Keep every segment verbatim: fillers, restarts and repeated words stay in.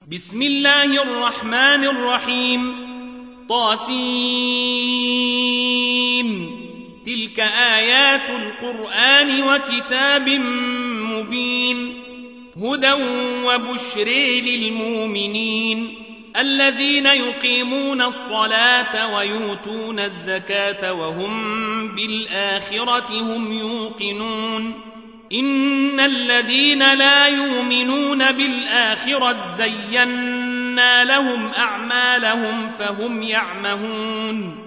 بسم الله الرحمن الرحيم. طاسين. تلك آيات القرآن وكتاب مبين هدى وبشر للمؤمنين الذين يقيمون الصلاة ويؤتون الزكاة وهم بالآخرة هم يوقنون إن الذين لا يؤمنون بالآخرة زينا لهم أعمالهم فهم يعمهون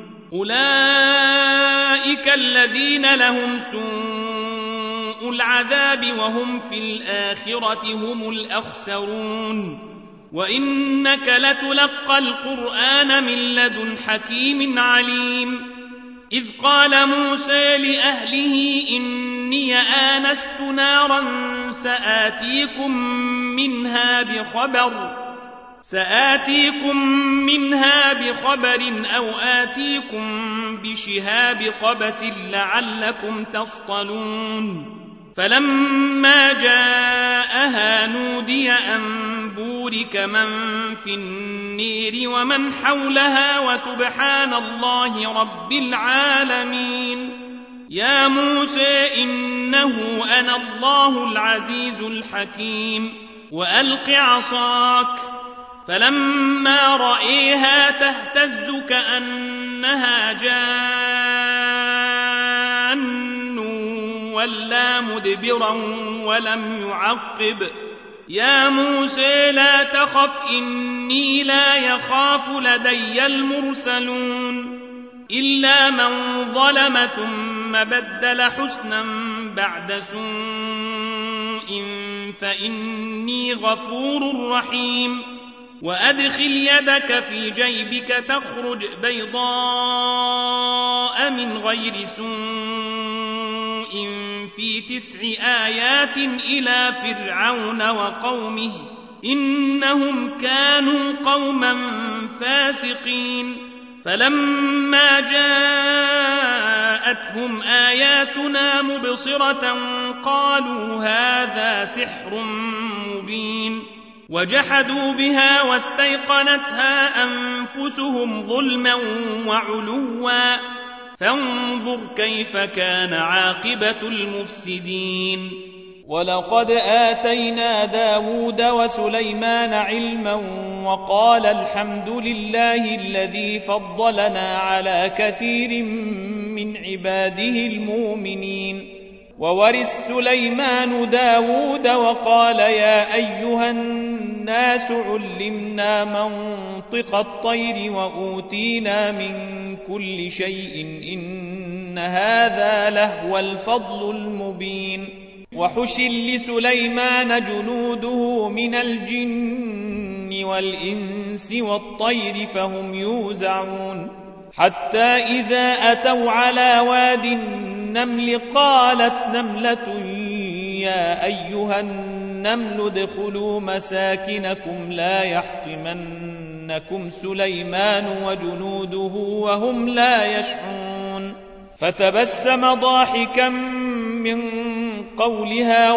أولئك الذين لهم سوء العذاب وهم في الآخرة هم الأخسرون وإنك لتلقى القرآن من لدن حكيم عليم إذ قال موسى لأهله إني آنست نارا سآتيكم منها بخبر سآتيكم منها بخبر أو آتيكم بشهاب قبس لعلكم تصطلون فلما جاءها نودي أن بورك من في النير ومن حولها وسبحان الله رب العالمين يا موسى إنه أنا الله العزيز الحكيم وألق عصاك فلما رأيها تهتز كأنها جان ولا مدبرا ولم يعقب يا موسى لا تخف إني لا يخاف لدي المرسلون إلا من ظلم ثم بدل حسنا بعد سوء فإني غفور رحيم وأدخل يدك في جيبك تخرج بيضاء من غير سوء في تسع آيات إلى فرعون وقومه إنهم كانوا قوما فاسقين فلما جاءتهم آياتنا مبصرة قالوا هذا سحر مبين وجحدوا بها واستيقنتها أنفسهم ظلما وعلوا فانظر كيف كان عاقبة المفسدين ولقد آتينا داود وسليمان علما وقال الحمد لله الذي فضلنا على كثير من عباده المؤمنين وورث سليمان داود وقال يا أيها الناس علمنا منطق الطير وأوتينا من كل شيء إن هذا لهو الفضل المبين وحشر لسليمان جنوده من الجن والإنس والطير فهم يوزعون حتى إذا أتوا على واد النمل قالت نملة يا أيها النمل ادخلوا مساكنكم لا يحطمنكم سليمان وجنوده وهم لا يشعرون فتبسم ضاحكا من قولها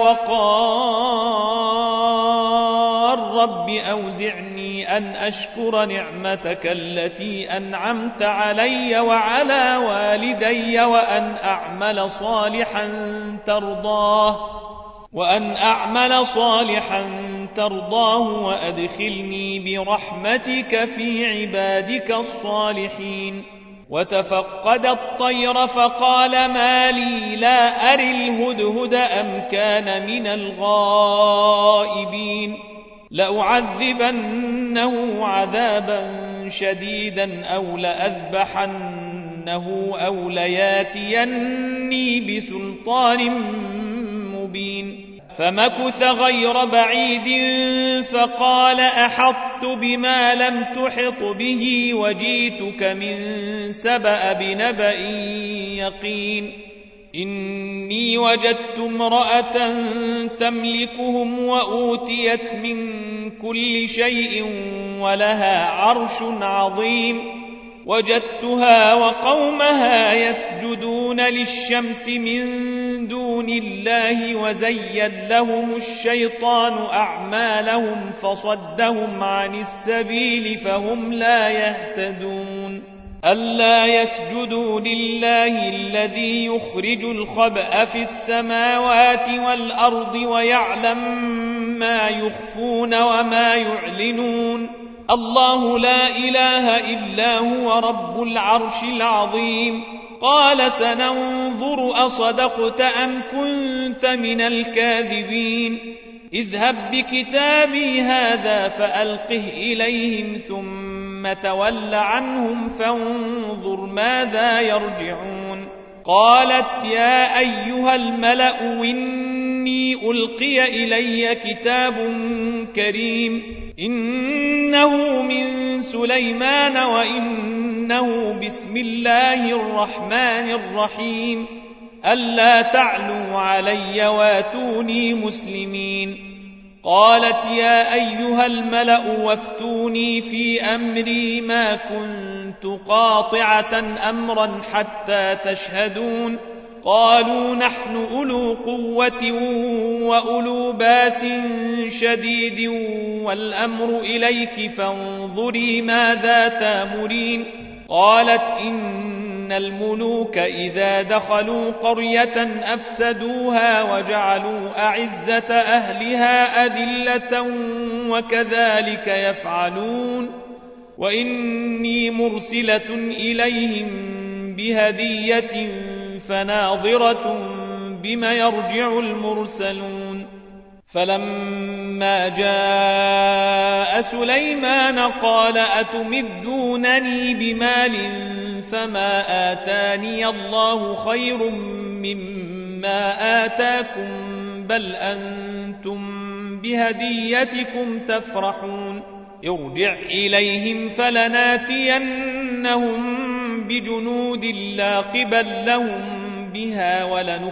وقال رب أوزعني أن أشكر نعمتك التي أنعمت علي وعلى والدي وأن أعمل صالحا ترضاه وأن أعمل صالحا ترضاه وأدخلني برحمتك في عبادك الصالحين وتفقد الطير فقال ما لي لا أري الهدهد أم كان من الغائبين لأعذبنه عذابا شديدا أو لأذبحنه أو لياتيني بسلطان مبين فمكث غير بعيد فقال أحطت بما لم تحط به وجيتك من سبأ بنبأ يقين إني وجدت امرأة تملكهم وأوتيت من كل شيء ولها عرش عظيم وجدتها وقومها يسجدون للشمس من دون الله وزين لهم الشيطان أعمالهم فصدهم عن السبيل فهم لا يهتدون ألا يسجدوا لله الذي يخرج الخبأ في السماوات والأرض ويعلم ما يخفون وما يعلنون الله لا إله إلا هو رب العرش العظيم قال سننظر أصدقت أم كنت من الكاذبين اذهب بكتابي هذا فألقه إليهم ثم تول عنهم فانظر ماذا يرجعون قالت يا أيها الملأ إني ألقي إلي كتاب كريم إنه من سليمان وإنه بسم الله الرحمن الرحيم ألا تعلوا علي واتوني مسلمين قالت يا أيها الملأ وافتوني في أمري ما كنت قاطعة أمرا حتى تشهدون قالوا نحن أولو قوة وأولو باس شديد والأمر إليك فانظري ماذا تامرين قالت إن الملوك إذا دخلوا قرية أفسدوها وجعلوا أعزة أهلها أذلة وكذلك يفعلون وإني مرسلة إليهم بهدية فناظرة بما يرجع المرسلون فلما جاء سليمان قال أتمدونني بمال فما آتاني الله خير مما آتاكم بل أنتم بهديتكم تفرحون ارجع إليهم فلناتينهم بجنود لا قبل لهم بها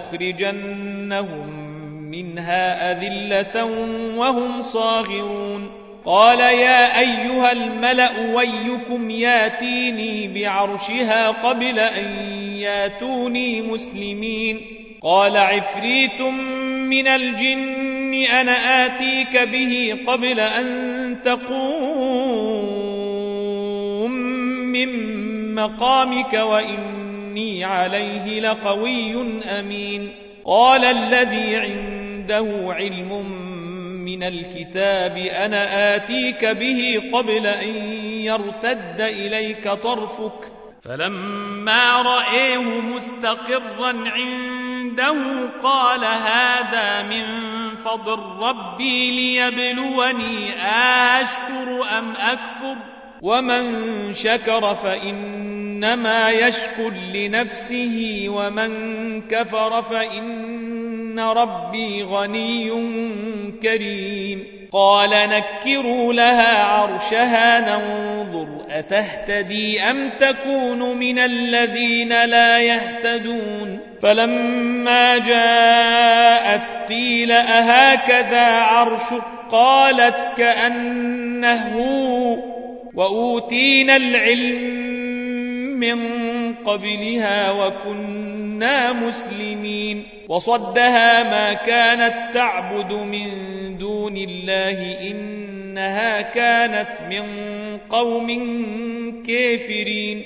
ولنخرجنهم منها أذلة وهم صاغرون قال يا أيها الملأ ويكم ياتيني بعرشها قبل أن ياتوني مسلمين قال عفريت من الجن أنا آتيك به قبل أن تقوم من مقامك وإني عليه لقوي أمين قال الذي عنده علم من الكتاب أنا آتيك به قبل أن يرتد إليك طرفك فلما رأيه مستقرا عنده قال هذا من فضل ربي ليبلوني أشكر أم أكفر ومن شكر فإنما يشكر لنفسه ومن كفر فإن ربي غني كريم قال نكروا لها عرشها ننظر أتهتدي أم تكون من الذين لا يهتدون فلما جاءت قيل أهكذا عرشك قالت كأنه وأوتينا العلم من قبلها وكنا مسلمين وصدها ما كانت تعبد من دون الله إنها كانت من قوم كافرين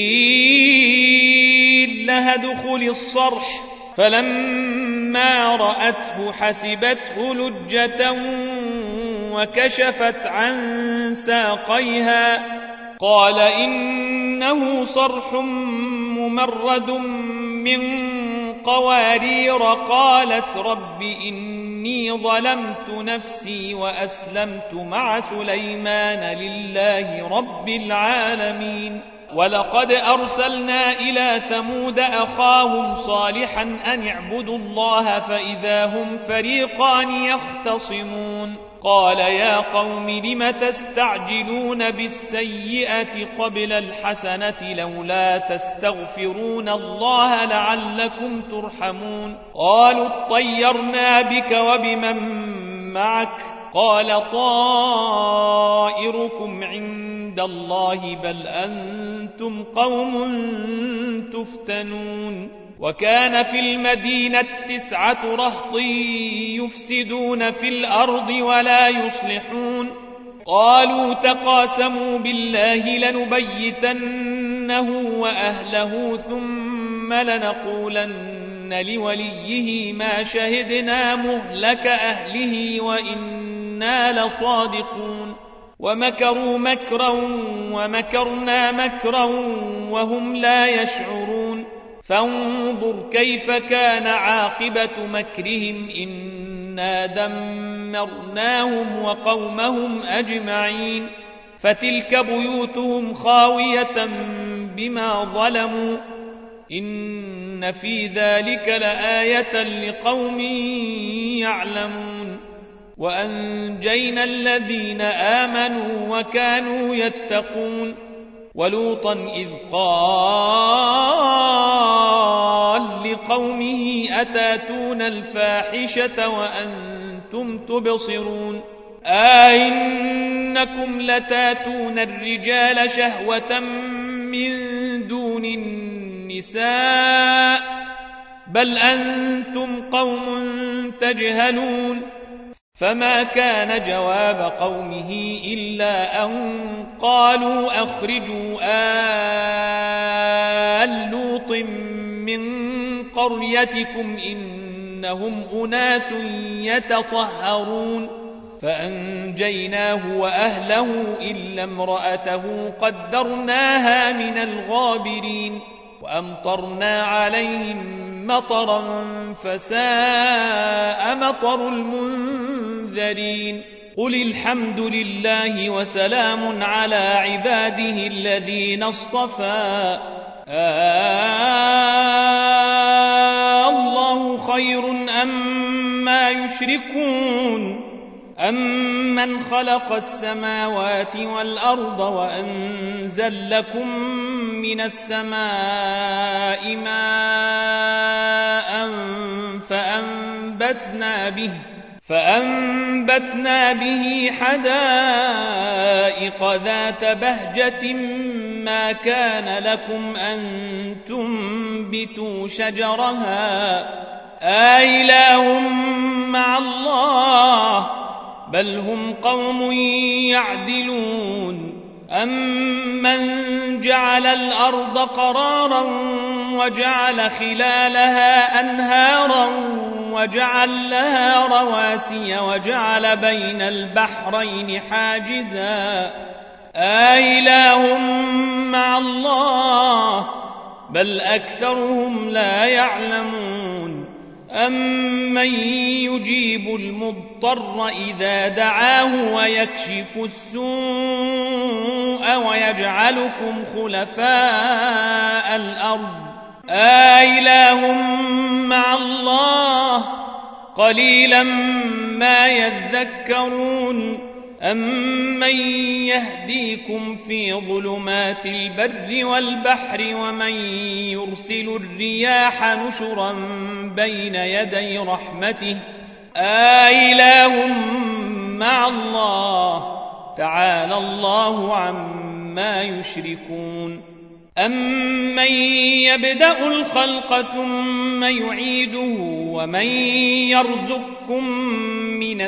قيل لها ادخل الصرح فلما رأته حسبته لجة وكشفت عن ساقيها قال إنه صرح ممرد من قوارير قالت رب إني ظلمت نفسي وأسلمت مع سليمان لله رب العالمين ولقد أرسلنا إلى ثمود أخاهم صالحا أن اعبدوا الله فإذا هم فريقان يختصمون قال يا قوم لم تستعجلون بالسيئة قبل الحسنة لولا تستغفرون الله لعلكم ترحمون قالوا اطيرنا بك وبمن معك قال طائركم عند الله بل أنتم قوم تفتنون وكان في المدينة تسعة رهط يفسدون في الأرض ولا يصلحون قالوا تقاسموا بالله لنبيتنه وأهله ثم لنقولن لوليه ما شهدنا مهلك أهله وإنا لصادقون ومكروا مكرا ومكرنا مكرا وهم لا يشعرون فانظر كيف كان عاقبة مكرهم إنا دمرناهم وقومهم أجمعين فتلك بيوتهم خاوية بما ظلموا إن في ذلك لآية لقوم يعلمون وأنجينا الذين آمنوا وكانوا يتقون ولوطا إذ قال لقومه أتاتون الفاحشة وأنتم تبصرون أئنكم لتاتون الرجال شهوة من دون النساء بل أنتم قوم تجهلون فما كان جواب قومه إلا أن قالوا أخرجوا آل لوط من قريتكم إنهم أناس يتطهرون فأنجيناه وأهله إلا امرأته قدرناها من الغابرين وأمطرنا عليهم مطرا فساء مطر المنذرين قل الحمد لله وسلام على عباده الذين اصطفى آه الله خير أما يشركون أمن خلق السماوات والأرض وأنزل لكم من السماء ماء فأنبتنا به فأنبتنا به حدائق ذات بهجة ما كان لكم أن تنبتوا شجرها آإله مع الله بل هم قوم يعدلون أمن جعل الأرض قرارا وجعل خلالها أنهارا وجعل لها رواسي وجعل بين البحرين حاجزا آإله مع الله بل أكثرهم لا يعلمون أمن يجيب المضطر إذا دعاه ويكشف السوء ويجعلكم خلفاء الأرض آإله مع الله قليلا ما يذكرون أمن يهديكم في ظلمات البر والبحر ومن يرسل الرياح نشرا بين يدي رحمته آإله مع الله تعالى الله عما يشركون أمن يبدأ الخلق ثم يعيده ومن يرزقكم من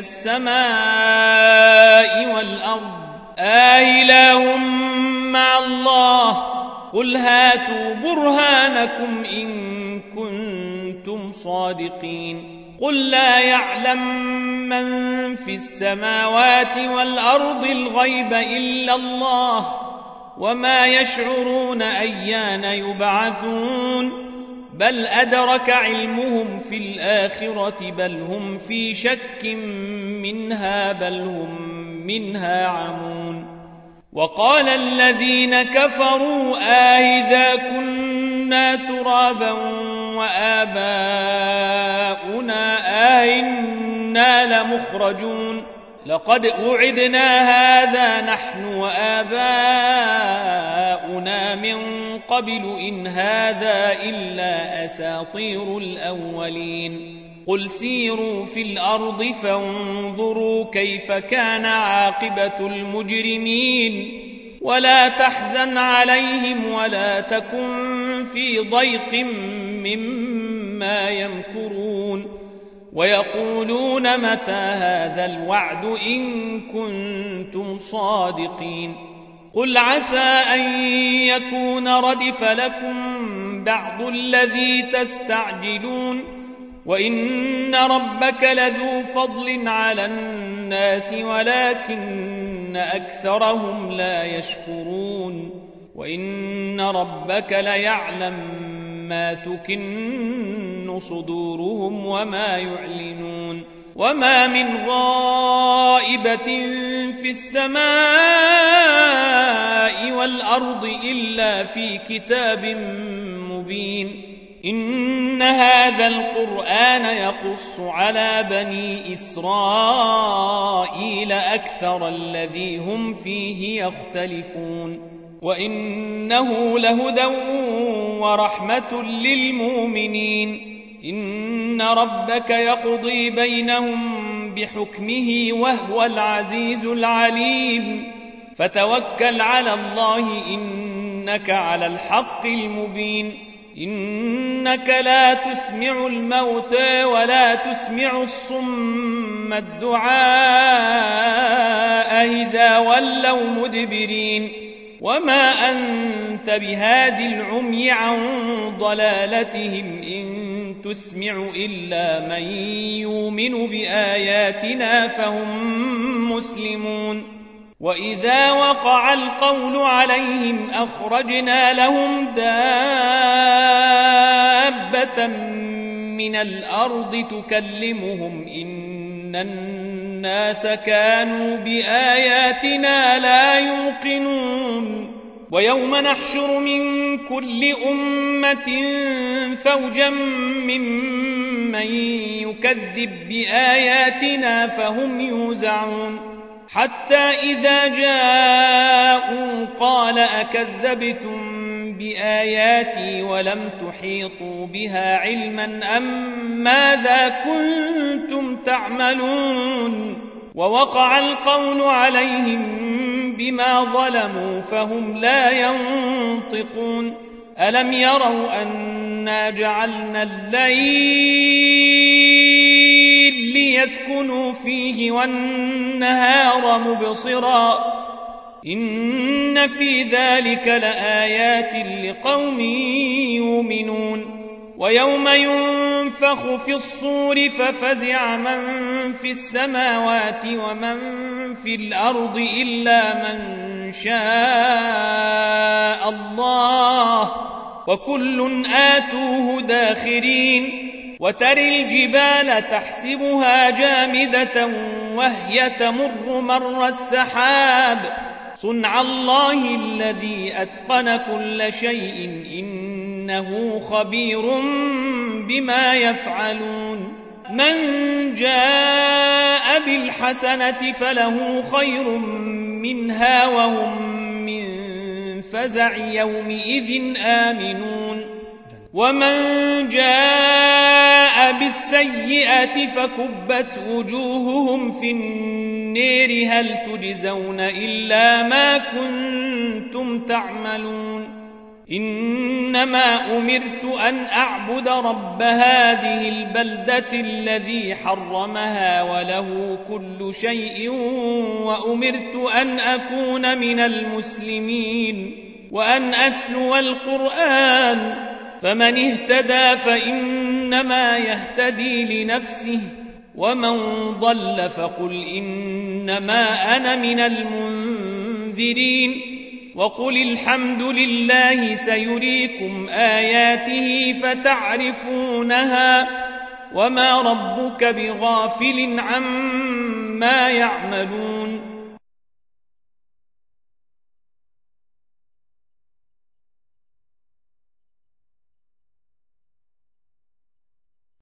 السماء والأرض آإله مع الله قل هاتوا برهانكم إن كنتم صادقين قل لا يعلم من في السماوات والأرض الغيب إلا الله وما يشعرون أيان يبعثون بل أدرك علمهم في الآخرة بل هم في شك منها بل هم منها عمون وقال الذين كفروا آئذا كنا ترابا وآباؤنا آئنا لمخرجون لقد وعدنا هذا نحن وآباؤنا من قبل إن هذا إلا أساطير الأولين قل سيروا في الأرض فانظروا كيف كان عاقبة المجرمين ولا تحزن عليهم ولا تكن في ضيق مما يمكرون ويقولون متى هذا الوعد إن كنتم صادقين قل عسى أن يكون ردف لكم بعض الذي تستعجلون وإن ربك لذو فضل على الناس ولكن أكثرهم لا يشكرون وإن ربك ليعلم ما تكن صدورهم وما يعلنون وما من غائبة في السماء والأرض إلا في كتاب مبين إن هذا القرآن يقص على بني إسرائيل أكثر الذي هم فيه يختلفون وإنه لهدى ورحمة للمؤمنين إن ربك يقضي بينهم بحكمه وهو العزيز العليم فتوكل على الله إنك على الحق المبين إنك لا تسمع الموتى ولا تسمع الصم الدعاء إذا ولوا مدبرين وما أنت بهاد العمي عن ضلالتهم إن تسمع إلا من يؤمن بآياتنا فهم مسلمون وإذا وقع القول عليهم أخرجنا لهم دابة من الأرض تكلمهم إن الناس كانوا بآياتنا لا يوقنون ويوم نحشر من كل أمة فوجا ممن يكذب بآياتنا فهم يوزعون حتى إذا جاءوا قال أكذبتم بآياتي ولم تحيطوا بها علما أم ماذا كنتم تعملون ووقع القول عليهم بما ظلموا فهم لا ينطقون ألم يروا أنا جعلنا الليل ليسكنوا فيه والنهار مبصرا إن في ذلك لآيات لقوم يؤمنون ويوم ينفخ في الصور ففزع من في السماوات ومن في الأرض إلا من شاء الله وكل آتوه داخرين وترى الجبال تحسبها جامدة وهي تمر مر السحاب صنع الله الذي أتقن كل شيء إنه خبير بما يفعلون من جاء بالحسنة فله خير منها وهم من فزع يومئذ آمنون ومن جاء بالسيئة فكبت وجوههم في النير هل تجزون إلا ما كنتم تعملون إنما أمرت أن أعبد رب هذه البلدة الذي حرمها وله كل شيء وأمرت أن أكون من المسلمين وأن أتلو القرآن فمن اهتدى فإنما يهتدي لنفسه ومن ضل فقل إنما أنا من المنذرين وقل الحمد لله سيريكم آياته فتعرفونها وما ربك بغافل عما يعملون